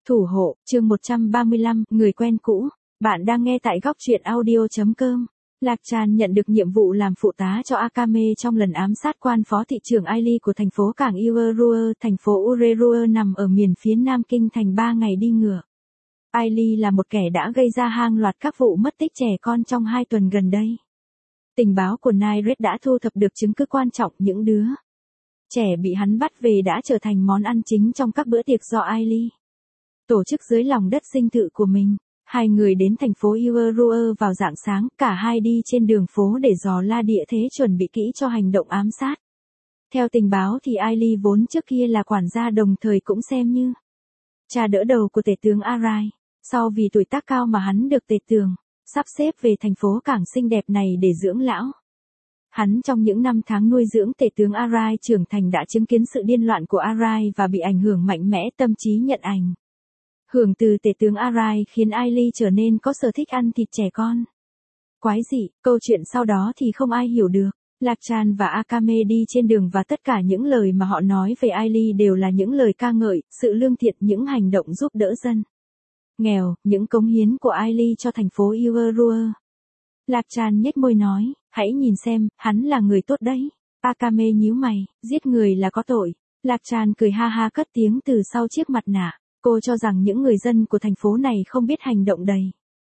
Thủ hộ, chương 135, người quen cũ. Bạn đang nghe tại góc truyện audio.com. Lạc Tràn nhận được nhiệm vụ làm phụ tá cho Akame trong lần ám sát quan phó thị trưởng Aili của thành phố cảng Uerua. Thành phố Uerua nằm ở miền phía nam kinh thành 3 ngày đi ngựa. Aili là một kẻ đã gây ra hàng loạt các vụ mất tích trẻ con trong 2 tuần gần đây. Tình báo của Nairet đã thu thập được chứng cứ quan trọng, những đứa trẻ bị hắn bắt về đã trở thành món ăn chính trong các bữa tiệc do Aili tổ chức dưới lòng đất dinh thự của mình. Hai người đến thành phố Uerua vào rạng sáng, cả hai đi trên đường phố để dò la địa thế, chuẩn bị kỹ cho hành động ám sát. Theo tình báo thì Aili vốn trước kia là quản gia, đồng thời cũng xem như cha đỡ đầu của tể tướng Arai. Sau vì tuổi tác cao mà hắn được tể tướng sắp xếp về thành phố cảng xinh đẹp này để dưỡng lão. Hắn trong những năm tháng nuôi dưỡng tể tướng Arai trưởng thành đã chứng kiến sự điên loạn của Arai và bị ảnh hưởng mạnh mẽ tâm trí nhận ảnh hưởng từ tể tướng Arai, khiến Aili trở nên có sở thích ăn thịt trẻ con. Quái dị, câu chuyện sau đó thì không ai hiểu được. Lạc Tràn và Akame đi trên đường và tất cả những lời mà họ nói về Aili đều là những lời ca ngợi, sự lương thiện, những hành động giúp đỡ dân nghèo, những cống hiến của Aili cho thành phố Uerua. Lạc Tràn nhếch môi nói, hãy nhìn xem, hắn là người tốt đấy. Akame nhíu mày, giết người là có tội. Lạc Tràn cười ha ha cất tiếng từ sau chiếc mặt nạ. Cô cho rằng những người dân của thành phố này không biết hành động đầy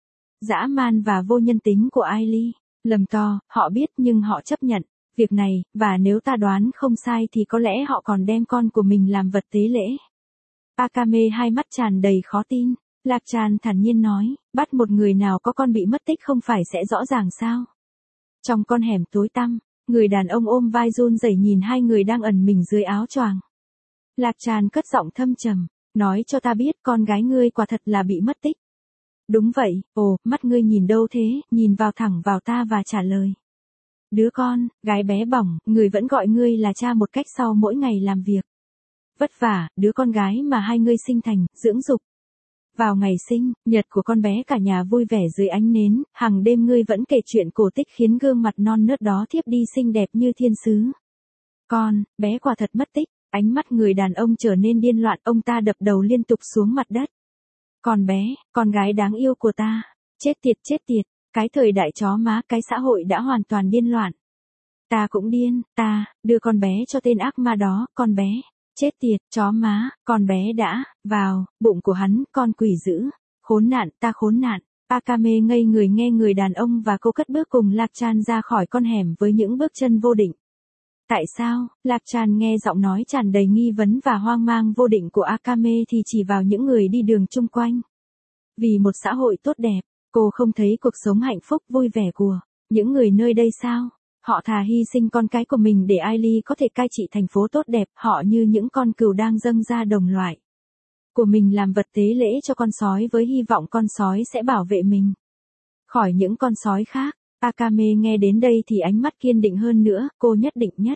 dã man và vô nhân tính của Aili. Lầm to, họ biết nhưng họ chấp nhận việc này, và nếu ta đoán không sai thì có lẽ họ còn đem con của mình làm vật tế lễ. Akame hai mắt tràn đầy khó tin. Lạc Tràn thản nhiên nói, bắt một người nào có con bị mất tích không phải sẽ rõ ràng sao? Trong con hẻm tối tăm, người đàn ông ôm vai run rẩy nhìn hai người đang ẩn mình dưới áo choàng. Lạc Tràn cất giọng thâm trầm, nói cho ta biết con gái ngươi quả thật là bị mất tích. Đúng vậy. Ồ, mắt ngươi nhìn đâu thế? Nhìn vào thẳng vào ta và trả lời. Đứa con, gái bé bỏng, người vẫn gọi ngươi là cha một cách sau mỗi ngày làm việc vất vả, đứa con gái mà hai ngươi sinh thành, dưỡng dục. Vào ngày sinh nhật của con bé cả nhà vui vẻ dưới ánh nến, hàng đêm ngươi vẫn kể chuyện cổ tích khiến gương mặt non nớt đó thiếp đi xinh đẹp như thiên sứ. Con, bé quả thật mất tích. Ánh mắt người đàn ông trở nên điên loạn, ông ta đập đầu liên tục xuống mặt đất. Con bé, con gái đáng yêu của ta. Chết tiệt, cái thời đại chó má, cái xã hội đã hoàn toàn điên loạn. Ta cũng điên, ta, đưa con bé cho tên ác ma đó, con bé. Chết tiệt, chó má, con bé đã, vào, bụng của hắn, con quỷ dữ. Khốn nạn, ta khốn nạn. Akame ngây người nghe người đàn ông và cô cất bước cùng Lạc Tràn ra khỏi con hẻm với những bước chân vô định. Tại sao? Lạc Tràn nghe giọng nói tràn đầy nghi vấn và hoang mang vô định của Akame thì chỉ vào những người đi đường chung quanh. Vì một xã hội tốt đẹp, cô không thấy cuộc sống hạnh phúc vui vẻ của những người nơi đây sao? Họ thà hy sinh con cái của mình để Aili có thể cai trị thành phố tốt đẹp, họ như những con cừu đang dâng ra đồng loại của mình làm vật tế lễ cho con sói với hy vọng con sói sẽ bảo vệ mình khỏi những con sói khác. Akame nghe đến đây thì ánh mắt kiên định hơn nữa, cô nhất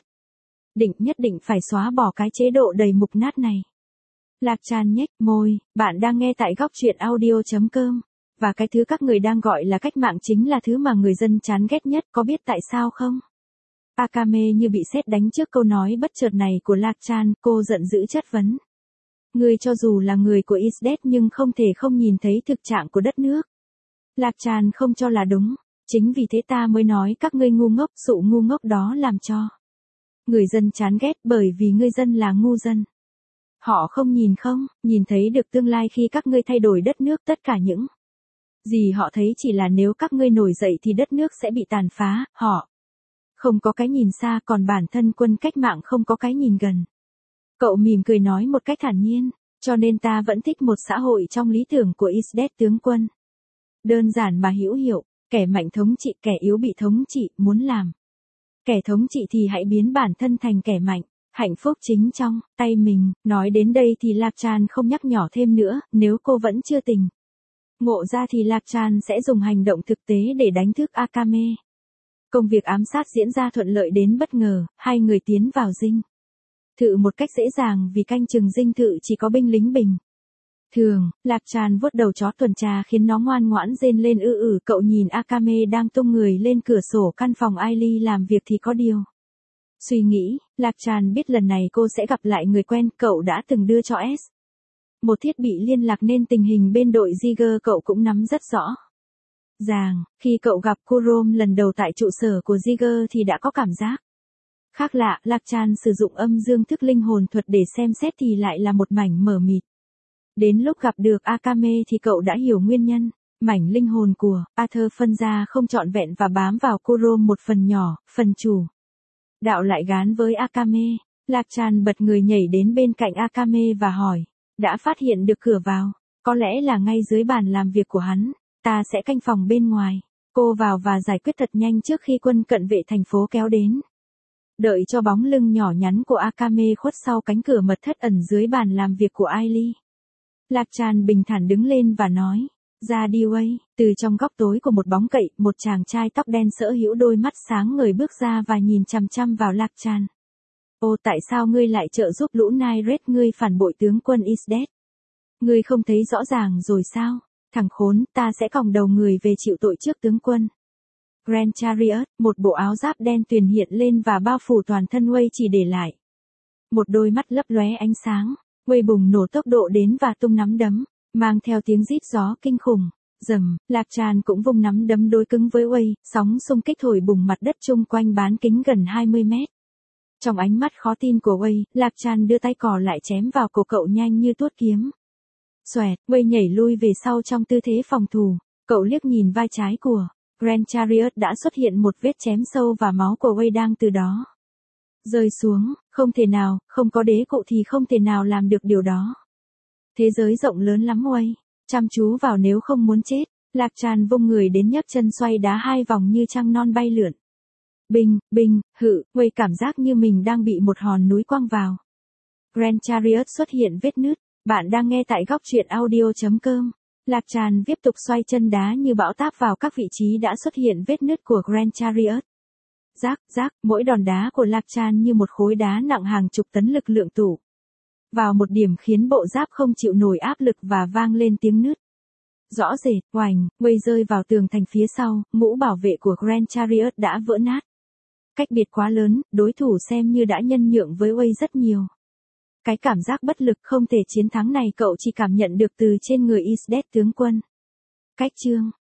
định phải xóa bỏ cái chế độ đầy mục nát này. Lạc Tràn nhếch môi, bạn đang nghe tại góc truyện audio.com. Và cái thứ các người đang gọi là cách mạng chính là thứ mà người dân chán ghét nhất, có biết tại sao không? Akame như bị sét đánh trước câu nói bất chợt này của Lạc Tràn, cô giận dữ chất vấn. Ngươi cho dù là người của Isdet nhưng không thể không nhìn thấy thực trạng của đất nước. Lạc Tràn không cho là đúng. Chính vì thế ta mới nói các ngươi ngu ngốc, sự ngu ngốc đó làm cho người dân chán ghét, bởi vì ngươi dân là ngu dân. Họ không nhìn thấy được tương lai khi các ngươi thay đổi đất nước, tất cả những gì họ thấy chỉ là nếu các ngươi nổi dậy thì đất nước sẽ bị tàn phá, họ không có cái nhìn xa, còn bản thân quân cách mạng không có cái nhìn gần. Cậu mỉm cười nói một cách thản nhiên, cho nên ta vẫn thích một xã hội trong lý tưởng của Isdet tướng quân. Đơn giản mà hữu hiệu. Kẻ mạnh thống trị, kẻ yếu bị thống trị, muốn làm kẻ thống trị thì hãy biến bản thân thành kẻ mạnh, hạnh phúc chính trong tay mình. Nói đến đây thì Lạc Tràn không nhắc nhỏ thêm nữa, nếu cô vẫn chưa tỉnh ngộ ra thì Lạc Tràn sẽ dùng hành động thực tế để đánh thức Akame. Công việc ám sát diễn ra thuận lợi đến bất ngờ, hai người tiến vào dinh thự một cách dễ dàng vì canh chừng dinh thự chỉ có binh lính bình thường. Lạc Tràn vuốt đầu chó tuần tra khiến nó ngoan ngoãn rên lên cậu nhìn Akame đang tung người lên cửa sổ căn phòng Aili làm việc thì có điều suy nghĩ. Lạc Tràn biết lần này cô sẽ gặp lại người quen, cậu đã từng đưa cho S Một thiết bị liên lạc nên tình hình bên đội Jiger cậu cũng nắm rất rõ ràng. Khi cậu gặp Kurom lần đầu tại trụ sở của Jiger thì đã có cảm giác khác lạ. Lạc Tràn sử dụng âm dương thức linh hồn thuật để xem xét thì lại là một mảnh mờ mịt. Đến lúc gặp được Akame thì cậu đã hiểu nguyên nhân. Mảnh linh hồn của Arthur phân ra không trọn vẹn và bám vào Kurom một phần nhỏ, phần chủ đạo lại gán với Akame. Lạc Tràn bật người nhảy đến bên cạnh Akame và hỏi, đã phát hiện được cửa vào, có lẽ là ngay dưới bàn làm việc của hắn, ta sẽ canh phòng bên ngoài. Cô vào và giải quyết thật nhanh trước khi quân cận vệ thành phố kéo đến. Đợi cho bóng lưng nhỏ nhắn của Akame khuất sau cánh cửa mật thất ẩn dưới bàn làm việc của Aili. Lạc Tràn bình thản đứng lên và nói, ra đi Wei. Từ trong góc tối của một bóng cậy, một chàng trai tóc đen sở hữu đôi mắt sáng ngời bước ra và nhìn chằm chằm vào Lạc Tràn. Ô, tại sao ngươi lại trợ giúp lũ Nairet, ngươi phản bội tướng quân Isdet? Ngươi không thấy rõ ràng rồi sao? Thằng khốn, ta sẽ còng đầu người về chịu tội trước tướng quân. Grand Chariot, một bộ áo giáp đen tuyền hiện lên và bao phủ toàn thân Wei, chỉ để lại một đôi mắt lấp lóe ánh sáng. Wei bùng nổ tốc độ đến và tung nắm đấm, mang theo tiếng rít gió kinh khủng. Rầm, Lạc Tràn cũng vung nắm đấm đối cứng với Wei, sóng xung kích thổi bùng mặt đất chung quanh bán kính gần 20 mét. Trong ánh mắt khó tin của Wei, Lạc Tràn đưa tay cò lại chém vào cổ cậu nhanh như tuốt kiếm. Xoẹt, Wei nhảy lui về sau trong tư thế phòng thủ. Cậu liếc nhìn vai trái của Grand Chariot, đã xuất hiện một vết chém sâu và máu của Wei đang từ đó rơi xuống. Không thể nào, không có đế cụ thì không thể nào làm được điều đó. Thế giới rộng lớn lắm Wei, chăm chú vào nếu không muốn chết. Lạc Tràn vung người đến nhấc chân xoay đá 2 vòng như trăng non bay lượn. Bình, bình, hự, Wei cảm giác như mình đang bị một hòn núi quăng vào. Grand Chariot xuất hiện vết nứt. Bạn đang nghe tại góc truyện audio.com. Lạc Tràn tiếp tục xoay chân đá như bão táp vào các vị trí đã xuất hiện vết nứt của Grand Chariot. Rác, rác, mỗi đòn đá của Lạc Tràn như một khối đá nặng hàng chục tấn lực lượng tụ vào một điểm khiến bộ giáp không chịu nổi áp lực và vang lên tiếng nứt. Rõ rệt, oành, Wei rơi vào tường thành phía sau, mũ bảo vệ của Grand Chariot đã vỡ nát. Cách biệt quá lớn, đối thủ xem như đã nhân nhượng với Wei rất nhiều. Cái cảm giác bất lực không thể chiến thắng này cậu chỉ cảm nhận được từ trên người Isdet tướng quân. Cách chương